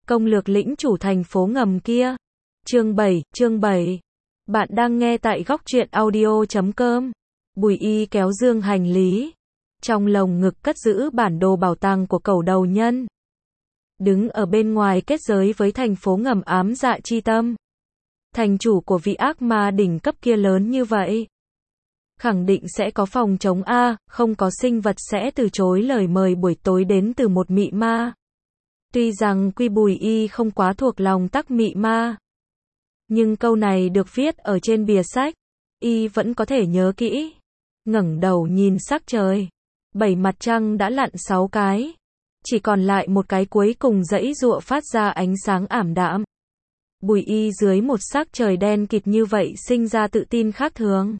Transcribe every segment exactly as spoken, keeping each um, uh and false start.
Công lược lĩnh chủ thành phố ngầm kia. Chương bảy, chương bảy. Bạn đang nghe tại góc truyện audio chấm com. Bùi Y kéo dương hành lý. Trong lồng ngực cất giữ bản đồ bảo tàng của cẩu đầu nhân. Đứng ở bên ngoài kết giới với thành phố ngầm ám dạ chi tâm. Thành chủ của vị ác ma đỉnh cấp kia lớn như vậy. Khẳng định sẽ có phòng chống A, không có sinh vật sẽ từ chối lời mời buổi tối đến từ một mị ma. Tuy rằng Quy Bùi Y không quá thuộc lòng tắc mị ma. Nhưng câu này được viết ở trên bìa sách. Y vẫn có thể nhớ kỹ. Ngẩng đầu nhìn sắc trời. Bảy mặt trăng đã lặn sáu cái. Chỉ còn lại một cái cuối cùng giãy giụa phát ra ánh sáng ảm đạm. Bùi Y dưới một sắc trời đen kịt như vậy sinh ra tự tin khác thường.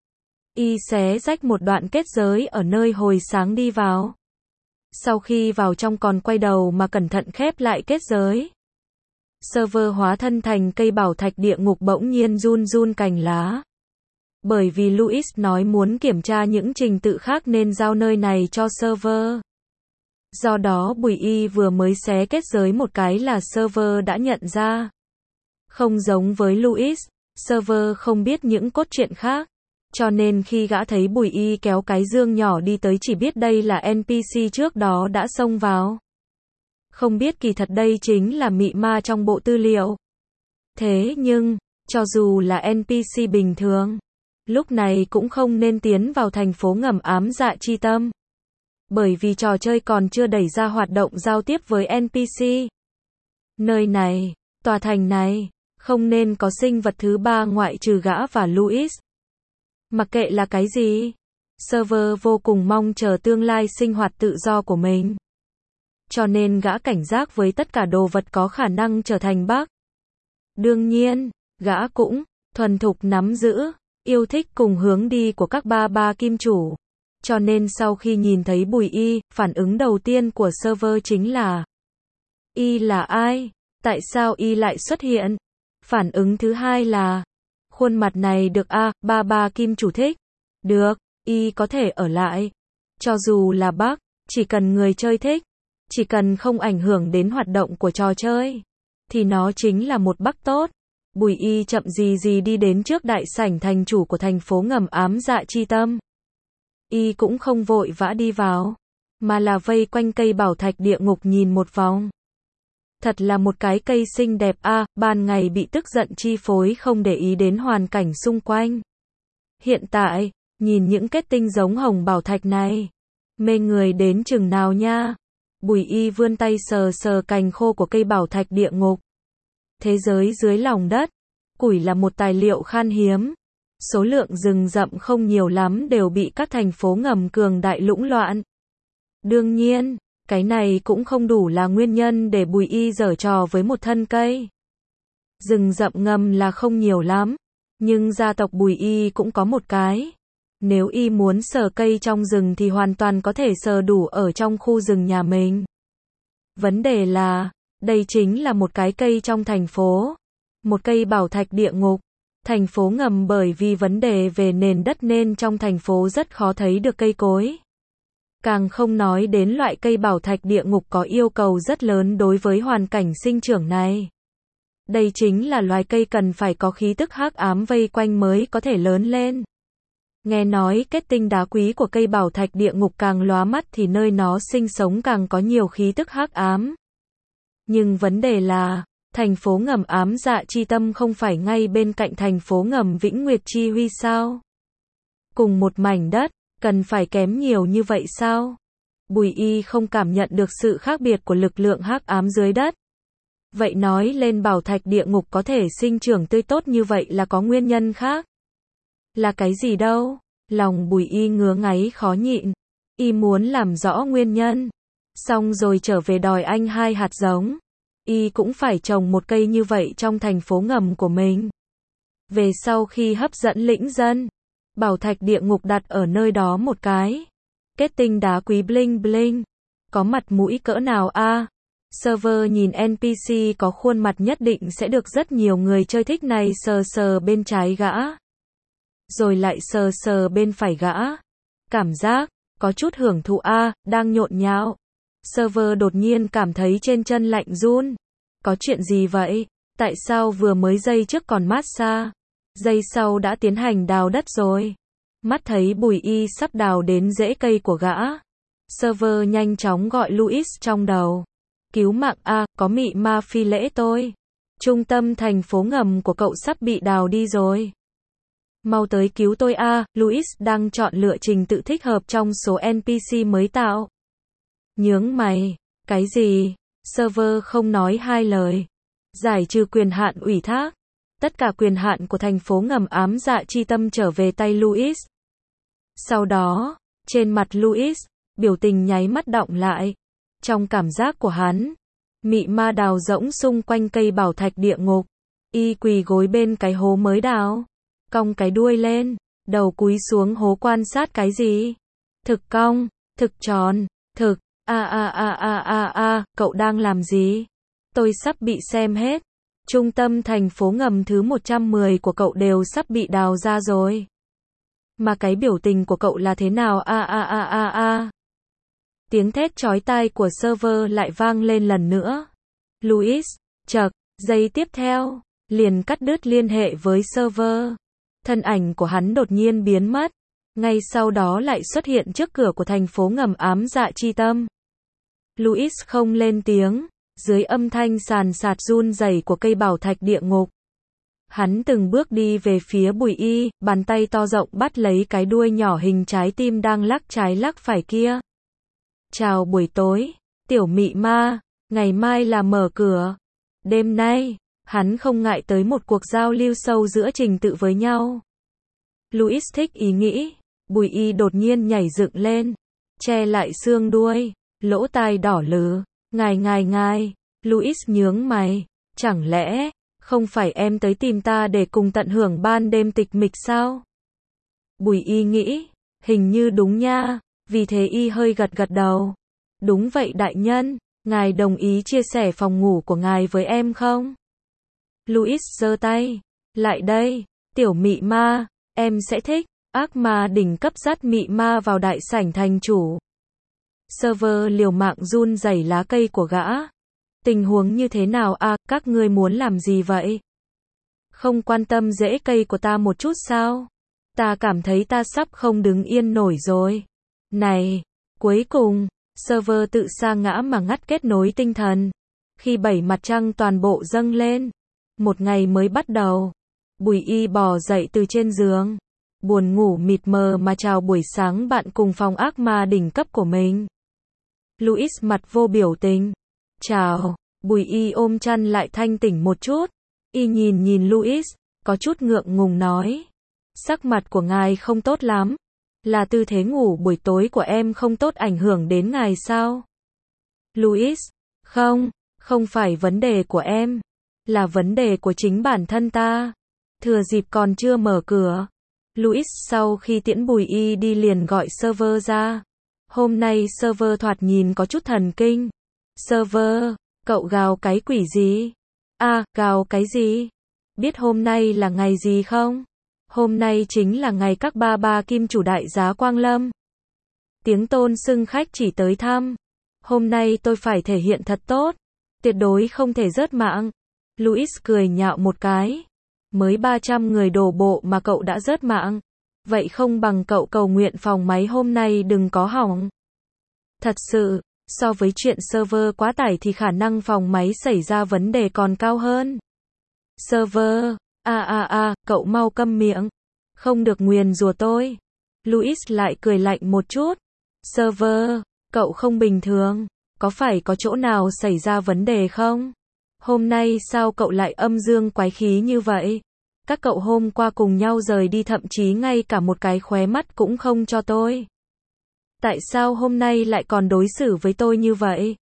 Y xé rách một đoạn kết giới ở nơi hồi sáng đi vào. Sau khi vào trong còn quay đầu mà cẩn thận khép lại kết giới. Server hóa thân thành cây bảo thạch địa ngục bỗng nhiên run run cành lá. Bởi vì Louis nói muốn kiểm tra những trình tự khác nên giao nơi này cho server. Do đó Bùi Y vừa mới xé kết giới một cái là server đã nhận ra. Không giống với Louis, server không biết những cốt truyện khác. Cho nên khi gã thấy Bùi Y kéo cái dương nhỏ đi tới chỉ biết đây là en pê xê trước đó đã xông vào. Không biết kỳ thật đây chính là mị ma trong bộ tư liệu. Thế nhưng, cho dù là en pê xê bình thường, lúc này cũng không nên tiến vào thành phố ngầm ám dạ chi tâm. Bởi vì trò chơi còn chưa đẩy ra hoạt động giao tiếp với en pê xê. Nơi này, tòa thành này, không nên có sinh vật thứ ba ngoại trừ gã và Louis. Mặc kệ là cái gì, server vô cùng mong chờ tương lai sinh hoạt tự do của mình. Cho nên gã cảnh giác với tất cả đồ vật có khả năng trở thành bug. Đương nhiên, gã cũng thuần thục nắm giữ, yêu thích cùng hướng đi của các ba ba kim chủ. Cho nên sau khi nhìn thấy Bùi Y, phản ứng đầu tiên của server chính là: Y là ai? Tại sao Y lại xuất hiện? Phản ứng thứ hai là: khuôn mặt này được a, ba ba kim chủ thích. Được, Y có thể ở lại. Cho dù là bug, chỉ cần người chơi thích, chỉ cần không ảnh hưởng đến hoạt động của trò chơi, thì nó chính là một bug tốt. Bùi Y chậm gì gì đi đến trước đại sảnh thành chủ của thành phố ngầm ám dạ chi tâm. Y cũng không vội vã đi vào, mà là vây quanh cây bảo thạch địa ngục nhìn một vòng. Thật là một cái cây xinh đẹp a, à, ban ngày bị tức giận chi phối không để ý đến hoàn cảnh xung quanh. Hiện tại, nhìn những kết tinh giống hồng bảo thạch này, mê người đến chừng nào nha. Bùi Y vươn tay sờ sờ cành khô của cây bảo thạch địa ngục. Thế giới dưới lòng đất, củi là một tài liệu khan hiếm. Số lượng rừng rậm không nhiều lắm đều bị các thành phố ngầm cường đại lũng loạn. Đương nhiên, cái này cũng không đủ là nguyên nhân để Bùi Y giở trò với một thân cây. Rừng rậm ngầm là không nhiều lắm, nhưng gia tộc Bùi Y cũng có một cái. Nếu Y muốn sờ cây trong rừng thì hoàn toàn có thể sờ đủ ở trong khu rừng nhà mình. Vấn đề là, đây chính là một cái cây trong thành phố. Một cây bảo thạch địa ngục. Thành phố ngầm bởi vì vấn đề về nền đất nên trong thành phố rất khó thấy được cây cối. Càng không nói đến loại cây bảo thạch địa ngục có yêu cầu rất lớn đối với hoàn cảnh sinh trưởng này. Đây chính là loài cây cần phải có khí tức hắc ám vây quanh mới có thể lớn lên. Nghe nói kết tinh đá quý của cây bảo thạch địa ngục càng lóa mắt thì nơi nó sinh sống càng có nhiều khí tức hắc ám. Nhưng vấn đề là, thành phố ngầm ám dạ chi tâm không phải ngay bên cạnh thành phố ngầm Vĩnh Nguyệt Chi Huy sao? Cùng một mảnh đất, cần phải kém nhiều như vậy sao? Bùi Y không cảm nhận được sự khác biệt của lực lượng hắc ám dưới đất. Vậy nói lên bảo thạch địa ngục có thể sinh trưởng tươi tốt như vậy là có nguyên nhân khác. Là cái gì đâu? Lòng Bùi Y ngứa ngáy khó nhịn. Y muốn làm rõ nguyên nhân. Xong rồi trở về đòi anh hai hạt giống. Y cũng phải trồng một cây như vậy trong thành phố ngầm của mình. Về sau khi hấp dẫn lĩnh dân, bảo thạch địa ngục đặt ở nơi đó một cái. Kết tinh đá quý bling bling. Có mặt mũi cỡ nào a? À? Server nhìn en pê xê có khuôn mặt nhất định sẽ được rất nhiều người chơi thích này sờ sờ bên trái gã. Rồi lại sờ sờ bên phải gã. Cảm giác, có chút hưởng thụ a, à, đang nhộn nhạo. Server đột nhiên cảm thấy trên chân lạnh run. Có chuyện gì vậy? Tại sao vừa mới giây trước còn massage, giây sau đã tiến hành đào đất rồi? Mắt thấy Bùi Y sắp đào đến rễ cây của gã. Server nhanh chóng gọi Louis trong đầu. Cứu mạng a, có mị ma phi lễ tôi. Trung tâm thành phố ngầm của cậu sắp bị đào đi rồi. Mau tới cứu tôi a, Louis đang chọn lựa trình tự thích hợp trong số en pê xê mới tạo. Nhướng mày, cái gì? Server không nói hai lời. Giải trừ quyền hạn ủy thác. Tất cả quyền hạn của thành phố ngầm ám dạ chi tâm trở về tay Louis. Sau đó, trên mặt Louis, biểu tình nháy mắt đọng lại. Trong cảm giác của hắn, mị ma đào rỗng xung quanh cây bảo thạch địa ngục. Y quỳ gối bên cái hố mới đào. Cong cái đuôi lên, đầu cúi xuống hố quan sát cái gì? Thực cong, thực tròn, thực, a a a a a a, cậu đang làm gì? Tôi sắp bị xem hết. Trung tâm thành phố ngầm thứ một trăm mười của cậu đều sắp bị đào ra rồi. Mà cái biểu tình của cậu là thế nào a a a a a? Tiếng thét chói tai của server lại vang lên lần nữa. Louis, chậc, giây tiếp theo, liền cắt đứt liên hệ với server. Thân ảnh của hắn đột nhiên biến mất. Ngay sau đó lại xuất hiện trước cửa của thành phố ngầm ám dạ chi tâm. Louis không lên tiếng, dưới âm thanh sàn sạt run rẩy của cây bảo thạch địa ngục. Hắn từng bước đi về phía Bùi Y, bàn tay to rộng bắt lấy cái đuôi nhỏ hình trái tim đang lắc trái lắc phải kia. Chào buổi tối, tiểu mị ma, ngày mai là mở cửa. Đêm nay, hắn không ngại tới một cuộc giao lưu sâu giữa trình tự với nhau. Louis thích ý nghĩ, Bùi Y đột nhiên nhảy dựng lên, che lại xương đuôi, lỗ tai đỏ lừ. Ngài ngài ngài, Louis nhướng mày, chẳng lẽ, không phải em tới tìm ta để cùng tận hưởng ban đêm tịch mịch sao? Bùi Y nghĩ, hình như đúng nha, vì thế Y hơi gật gật đầu. Đúng vậy đại nhân, ngài đồng ý chia sẻ phòng ngủ của ngài với em không? Louis giơ tay, lại đây, tiểu mị ma, em sẽ thích. Ác ma đỉnh cấp dắt mị ma vào đại sảnh thành chủ. Server liều mạng run rẩy lá cây của gã. Tình huống như thế nào a, à, các ngươi muốn làm gì vậy? Không quan tâm rễ cây của ta một chút sao? Ta cảm thấy ta sắp không đứng yên nổi rồi. Này, cuối cùng, server tự sa ngã mà ngắt kết nối tinh thần. Khi bảy mặt trăng toàn bộ dâng lên, một ngày mới bắt đầu. Bùi Y bò dậy từ trên giường, buồn ngủ mịt mờ mà chào buổi sáng bạn cùng phòng ác ma đỉnh cấp của mình. Louis mặt vô biểu tình. Chào, Bùi Y ôm chăn lại thanh tỉnh một chút. Y nhìn nhìn Louis, có chút ngượng ngùng nói. Sắc mặt của ngài không tốt lắm. Là tư thế ngủ buổi tối của em không tốt ảnh hưởng đến ngài sao? Louis, không, không phải vấn đề của em. Là vấn đề của chính bản thân ta. Thừa dịp còn chưa mở cửa. Louis sau khi tiễn Bùi Y đi liền gọi server ra. Hôm nay server thoạt nhìn có chút thần kinh. Server, cậu gào cái quỷ gì? À, gào cái gì? Biết hôm nay là ngày gì không? Hôm nay chính là ngày các ba ba kim chủ đại giá Quang Lâm. Tiếng tôn xưng khách chỉ tới thăm. Hôm nay tôi phải thể hiện thật tốt. Tuyệt đối không thể rớt mạng. Louis cười nhạo một cái. Mới ba trăm người đổ bộ mà cậu đã rớt mạng. Vậy không bằng cậu cầu nguyện phòng máy hôm nay đừng có hỏng. Thật sự, so với chuyện server quá tải thì khả năng phòng máy xảy ra vấn đề còn cao hơn. Server, a a a, cậu mau câm miệng. Không được nguyền rủa tôi. Louis lại cười lạnh một chút. Server, cậu không bình thường. Có phải có chỗ nào xảy ra vấn đề không? Hôm nay sao cậu lại âm dương quái khí như vậy? Các cậu hôm qua cùng nhau rời đi thậm chí ngay cả một cái khóe mắt cũng không cho tôi. Tại sao hôm nay lại còn đối xử với tôi như vậy?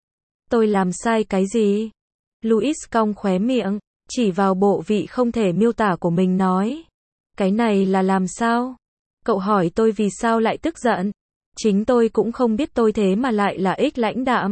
Tôi làm sai cái gì? Louis cong khóe miệng, chỉ vào bộ vị không thể miêu tả của mình nói. Cái này là làm sao? Cậu hỏi tôi vì sao lại tức giận. Chính tôi cũng không biết tôi thế mà lại là ích lãnh đạm.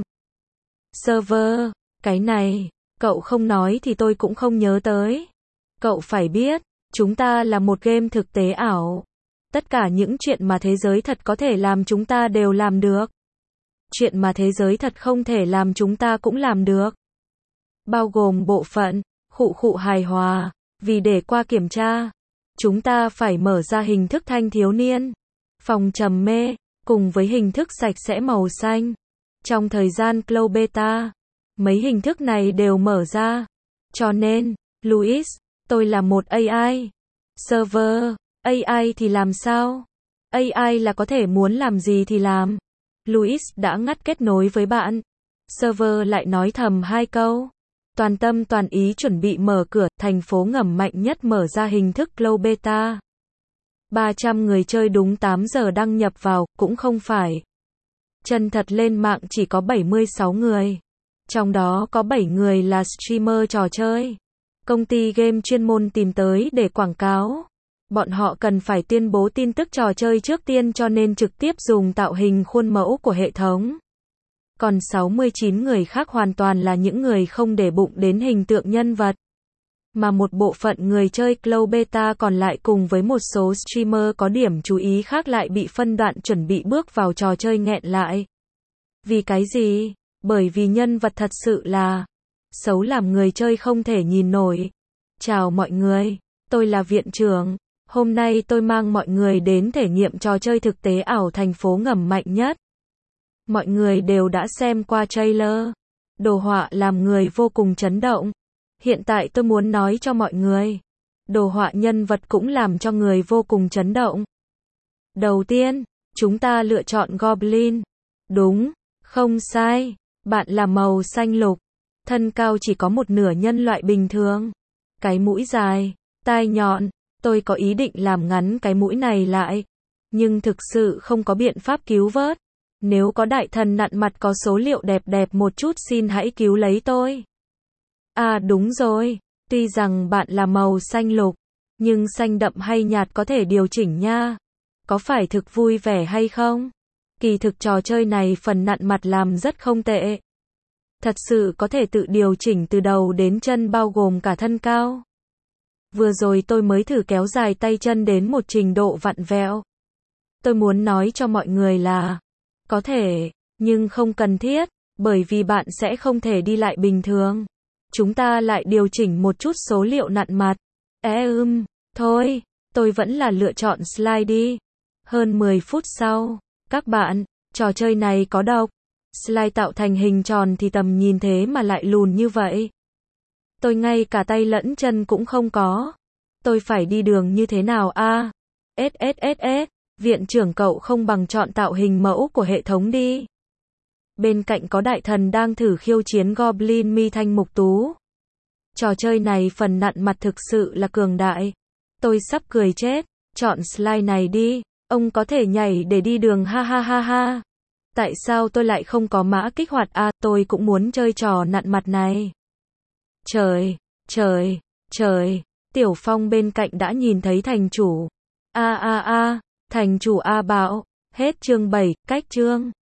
Server, cái này, cậu không nói thì tôi cũng không nhớ tới. Cậu phải biết, chúng ta là một game thực tế ảo. Tất cả những chuyện mà thế giới thật có thể làm chúng ta đều làm được. Chuyện mà thế giới thật không thể làm chúng ta cũng làm được. bao gồm bộ phận, khụ khụ hài hòa. Vì để qua kiểm tra, chúng ta phải mở ra hình thức thanh thiếu niên, phòng trầm mê, cùng với hình thức sạch sẽ màu xanh. Trong thời gian Cloud Beta, mấy hình thức này đều mở ra. Cho nên, Louis, tôi là một a i. Server, a i thì làm sao? a i là có thể muốn làm gì thì làm. Louis đã ngắt kết nối với bạn. Server lại nói thầm hai câu. Toàn tâm toàn ý chuẩn bị mở cửa, thành phố ngầm mạnh nhất mở ra hình thức Cloud Beta. ba trăm người chơi đúng tám giờ đăng nhập vào, cũng không phải. Chân thật lên mạng chỉ có bảy mươi sáu người. Trong đó có bảy người là streamer trò chơi. Công ty game chuyên môn tìm tới để quảng cáo. Bọn họ cần phải tuyên bố tin tức trò chơi trước tiên cho nên trực tiếp dùng tạo hình khuôn mẫu của hệ thống. Còn sáu mươi chín người khác hoàn toàn là những người không để bụng đến hình tượng nhân vật. Mà một bộ phận người chơi Cloud Beta còn lại cùng với một số streamer có điểm chú ý khác lại bị phân đoạn chuẩn bị bước vào trò chơi nghẹn lại. Vì cái gì? Bởi vì nhân vật thật sự là xấu làm người chơi không thể nhìn nổi. Chào mọi người, tôi là viện trưởng. Hôm nay tôi mang mọi người đến thể nghiệm trò chơi thực tế ảo thành phố ngầm mạnh nhất. Mọi người đều đã xem qua trailer. Đồ họa làm người vô cùng chấn động. Hiện tại tôi muốn nói cho mọi người. Đồ họa nhân vật cũng làm cho người vô cùng chấn động. Đầu tiên, chúng ta lựa chọn Goblin. Đúng, không sai. Bạn là màu xanh lục. Thân cao chỉ có một nửa nhân loại bình thường. Cái mũi dài, tai nhọn. Tôi có ý định làm ngắn cái mũi này lại. Nhưng thực sự không có biện pháp cứu vớt. Nếu có đại thần nặn mặt có số liệu đẹp đẹp một chút xin hãy cứu lấy tôi. À đúng rồi, tuy rằng bạn là màu xanh lục, nhưng xanh đậm hay nhạt có thể điều chỉnh nha. Có phải thực vui vẻ hay không? Kỳ thực trò chơi này phần nặn mặt làm rất không tệ. Thật sự có thể tự điều chỉnh từ đầu đến chân bao gồm cả thân cao. Vừa rồi tôi mới thử kéo dài tay chân đến một trình độ vặn vẹo. Tôi muốn nói cho mọi người là có thể, nhưng không cần thiết, bởi vì bạn sẽ không thể đi lại bình thường. Chúng ta lại điều chỉnh một chút số liệu nặn mặt. Ê ưm, thôi, tôi vẫn là lựa chọn slide đi. Hơn mười phút sau, các bạn, trò chơi này có độc. Slide tạo thành hình tròn thì tầm nhìn thế mà lại lùn như vậy. Tôi ngay cả tay lẫn chân cũng không có. Tôi phải đi đường như thế nào a? ét ét ét ét, viện trưởng cậu không bằng chọn tạo hình mẫu của hệ thống đi. Bên cạnh có đại thần đang thử khiêu chiến Goblin mi thanh mục tú. Trò chơi này phần nặn mặt thực sự là cường đại. Tôi sắp cười chết. Chọn slide này đi. Ông có thể nhảy để đi đường ha ha ha ha. Tại sao tôi lại không có mã kích hoạt a? À, tôi cũng muốn chơi trò nặn mặt này. Trời, trời, trời. Tiểu Phong bên cạnh đã nhìn thấy thành chủ. A a a, thành chủ A bảo. Hết chương bảy, cách chương.